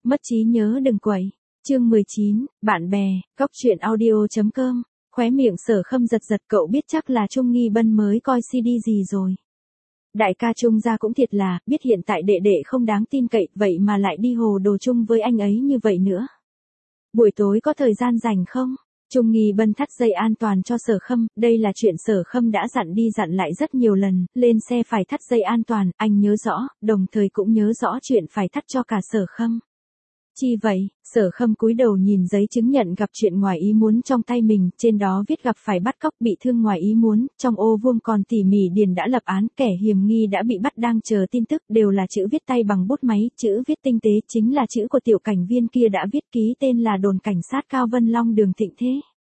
Mất trí nhớ đừng quậy. Chương 19, bạn bè, góc truyện audio.com. Khóe miệng Sở Khâm giật giật, cậu biết chắc là Trung Nghi Bân mới coi CD gì rồi. Đại ca Trung gia cũng thiệt là, biết hiện tại đệ đệ không đáng tin cậy, vậy mà lại đi hồ đồ chung với anh ấy như vậy nữa. Buổi tối có thời gian rảnh không? Trung Nghi Bân thắt dây an toàn cho Sở Khâm, đây là chuyện Sở Khâm đã dặn đi dặn lại rất nhiều lần, lên xe phải thắt dây an toàn, anh nhớ rõ, đồng thời cũng nhớ rõ chuyện phải thắt cho cả Sở Khâm. Chi vậy? Sở Khâm cúi đầu nhìn giấy chứng nhận gặp chuyện ngoài ý muốn trong tay mình, trên đó viết gặp phải bắt cóc bị thương ngoài ý muốn, trong ô vuông còn tỉ mỉ điền đã lập án, kẻ hiểm nghi đã bị bắt đang chờ tin tức, đều là chữ viết tay bằng bút máy, chữ viết tinh tế chính là chữ của tiểu cảnh viên kia đã viết ký tên là đồn cảnh sát Cao Vân Long đường Thịnh Thế.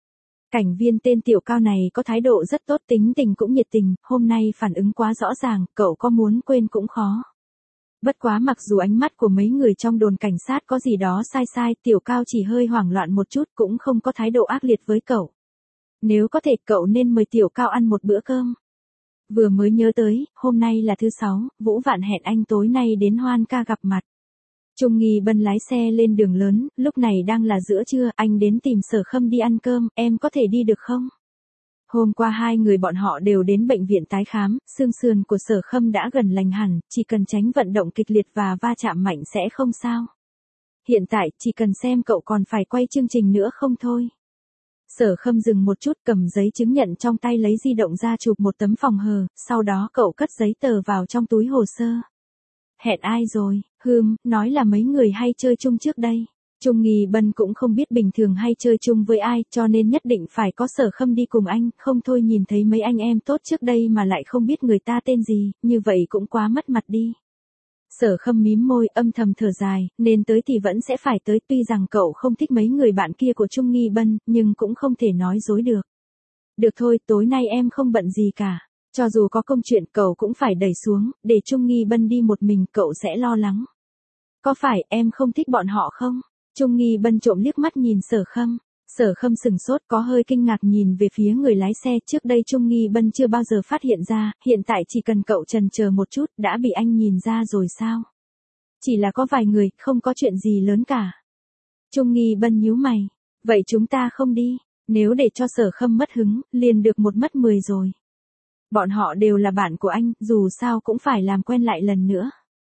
Cảnh viên tên Tiểu Cao này có thái độ rất tốt, tính tình cũng nhiệt tình, hôm nay phản ứng quá rõ ràng, cậu có muốn quên cũng khó. Bất quá mặc dù ánh mắt của mấy người trong đồn cảnh sát có gì đó sai sai, Tiểu Cao chỉ hơi hoảng loạn một chút, cũng không có thái độ ác liệt với cậu. Nếu có thể cậu nên mời Tiểu Cao ăn một bữa cơm. Vừa mới nhớ tới, hôm nay là thứ 6, Vũ Vạn hẹn anh tối nay đến Hoan Ca gặp mặt. Trung Nghi Bân lái xe lên đường lớn, lúc này đang là giữa trưa, anh đến tìm Sở Khâm đi ăn cơm, em có thể đi được không? Hôm qua hai người bọn họ đều đến bệnh viện tái khám, xương sườn của Sở Khâm đã gần lành hẳn, chỉ cần tránh vận động kịch liệt và va chạm mạnh sẽ không sao. Hiện tại, chỉ cần xem cậu còn phải quay chương trình nữa không thôi. Sở Khâm dừng một chút, cầm giấy chứng nhận trong tay lấy di động ra chụp một tấm phòng hờ, sau đó cậu cất giấy tờ vào trong túi hồ sơ. Hẹn ai rồi? Nói là mấy người hay chơi chung trước đây. Trung Nghi Bân cũng không biết bình thường hay chơi chung với ai, cho nên nhất định phải có Sở Khâm đi cùng anh, không thôi nhìn thấy mấy anh em tốt trước đây mà lại không biết người ta tên gì, như vậy cũng quá mất mặt đi. Sở Khâm mím môi, âm thầm thở dài, nên tới thì vẫn sẽ phải tới, tuy rằng cậu không thích mấy người bạn kia của Trung Nghi Bân, nhưng cũng không thể nói dối được. Được thôi, tối nay em không bận gì cả. Cho dù có công chuyện cậu cũng phải đẩy xuống, để Trung Nghi Bân đi một mình cậu sẽ lo lắng. Có phải em không thích bọn họ không? Trung Nghi Bân trộm liếc mắt nhìn Sở Khâm. Sở Khâm sừng sốt, có hơi kinh ngạc nhìn về phía người lái xe, trước đây Trung Nghi Bân chưa bao giờ phát hiện ra, hiện tại chỉ cần cậu chần chờ một chút, đã bị anh nhìn ra rồi sao? Chỉ là có vài người, không có chuyện gì lớn cả. Trung Nghi Bân nhíu mày, vậy chúng ta không đi, nếu để cho Sở Khâm mất hứng, liền được một mất 10 rồi. Bọn họ đều là bạn của anh, dù sao cũng phải làm quen lại lần nữa.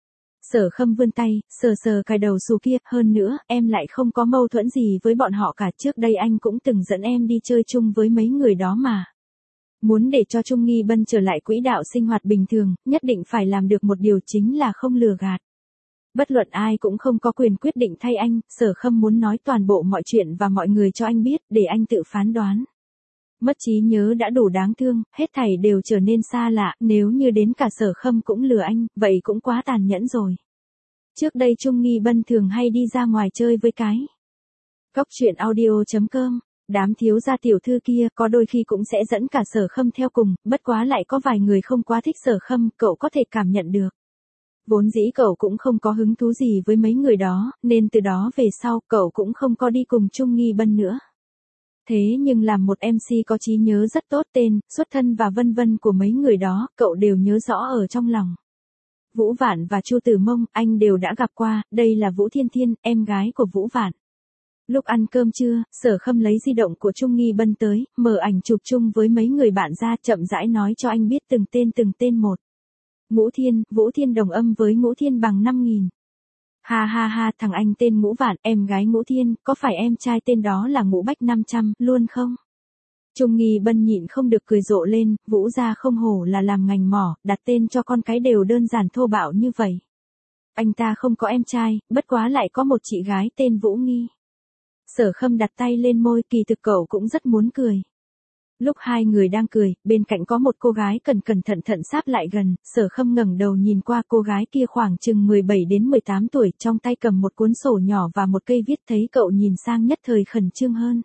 Sở Khâm vươn tay, sờ sờ cái đầu xù kia, hơn nữa, em lại không có mâu thuẫn gì với bọn họ cả, trước đây anh cũng từng dẫn em đi chơi chung với mấy người đó mà. Muốn để cho Trung Nghi Bân trở lại quỹ đạo sinh hoạt bình thường, nhất định phải làm được một điều chính là không lừa gạt. Bất luận ai cũng không có quyền quyết định thay anh, Sở Khâm muốn nói toàn bộ mọi chuyện và mọi người cho anh biết, để anh tự phán đoán. Mất trí nhớ đã đủ đáng thương, hết thảy đều trở nên xa lạ, nếu như đến cả Sở Khâm cũng lừa anh, vậy cũng quá tàn nhẫn rồi. Trước đây Trung Nghi Bân thường hay đi ra ngoài chơi với cái. Góc truyện audio.com, đám thiếu gia tiểu thư kia có đôi khi cũng sẽ dẫn cả Sở Khâm theo cùng, bất quá lại có vài người không quá thích Sở Khâm, cậu có thể cảm nhận được. Vốn dĩ cậu cũng không có hứng thú gì với mấy người đó, nên từ đó về sau cậu cũng không có đi cùng Trung Nghi Bân nữa. Thế nhưng làm một MC có trí nhớ rất tốt, tên, xuất thân và vân vân của mấy người đó, cậu đều nhớ rõ ở trong lòng. Vũ Vạn và Chu Tử Mông, anh đều đã gặp qua, đây là Vũ Thiên Thiên, em gái của Vũ Vạn. Lúc ăn cơm trưa, Sở Khâm lấy di động của Trung Nghi Bân tới, mở ảnh chụp chung với mấy người bạn ra, chậm rãi nói cho anh biết từng tên một. Ngũ Thiên, Vũ Thiên đồng âm với Ngũ Thiên bằng 5.000. Ha ha ha, thằng anh tên Ngũ Vạn, em gái Ngũ Thiên, có phải em trai tên đó là Ngũ Bách 500, luôn không? Trung Nghi Bân nhịn không được cười rộ lên, Vũ gia không hổ là làm ngành mỏ, đặt tên cho con cái đều đơn giản thô bạo như vậy. Anh ta không có em trai, bất quá lại có một chị gái tên Vũ Nghi. Sở Khâm đặt tay lên môi, kỳ thực cậu cũng rất muốn cười. Lúc hai người đang cười, bên cạnh có một cô gái cẩn thận sáp lại gần, Sở Khâm ngẩng đầu nhìn qua, cô gái kia khoảng chừng 17 đến 18 tuổi, trong tay cầm một cuốn sổ nhỏ và một cây viết, thấy cậu nhìn sang nhất thời khẩn trương hơn.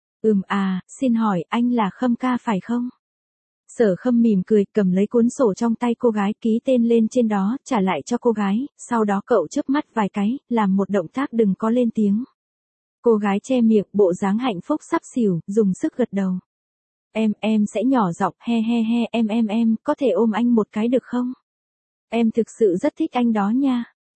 Xin hỏi, anh là Khâm ca phải không? Sở Khâm mỉm cười, cầm lấy cuốn sổ trong tay cô gái, ký tên lên trên đó, trả lại cho cô gái, sau đó cậu chớp mắt vài cái, làm một động tác đừng có lên tiếng. Cô gái che miệng, bộ dáng hạnh phúc sắp xỉu, dùng sức gật đầu. Em sẽ nhỏ giọng, he, em, có thể ôm anh một cái được không? Em thực sự rất thích anh đó nha.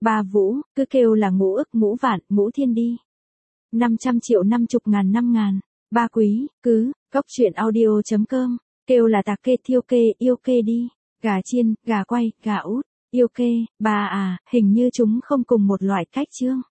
Ba Vũ, cứ kêu là ngũ ức ngũ vạn, ngũ thiên đi. 500 triệu 50 ngàn 5 ngàn. Ba Quý, cứ, cốc truyện audio.com, kêu là tạc kê thiêu kê, yêu kê đi. Gà chiên, gà quay, gà út, yêu kê, ba à, hình như chúng không cùng một loại cách chương.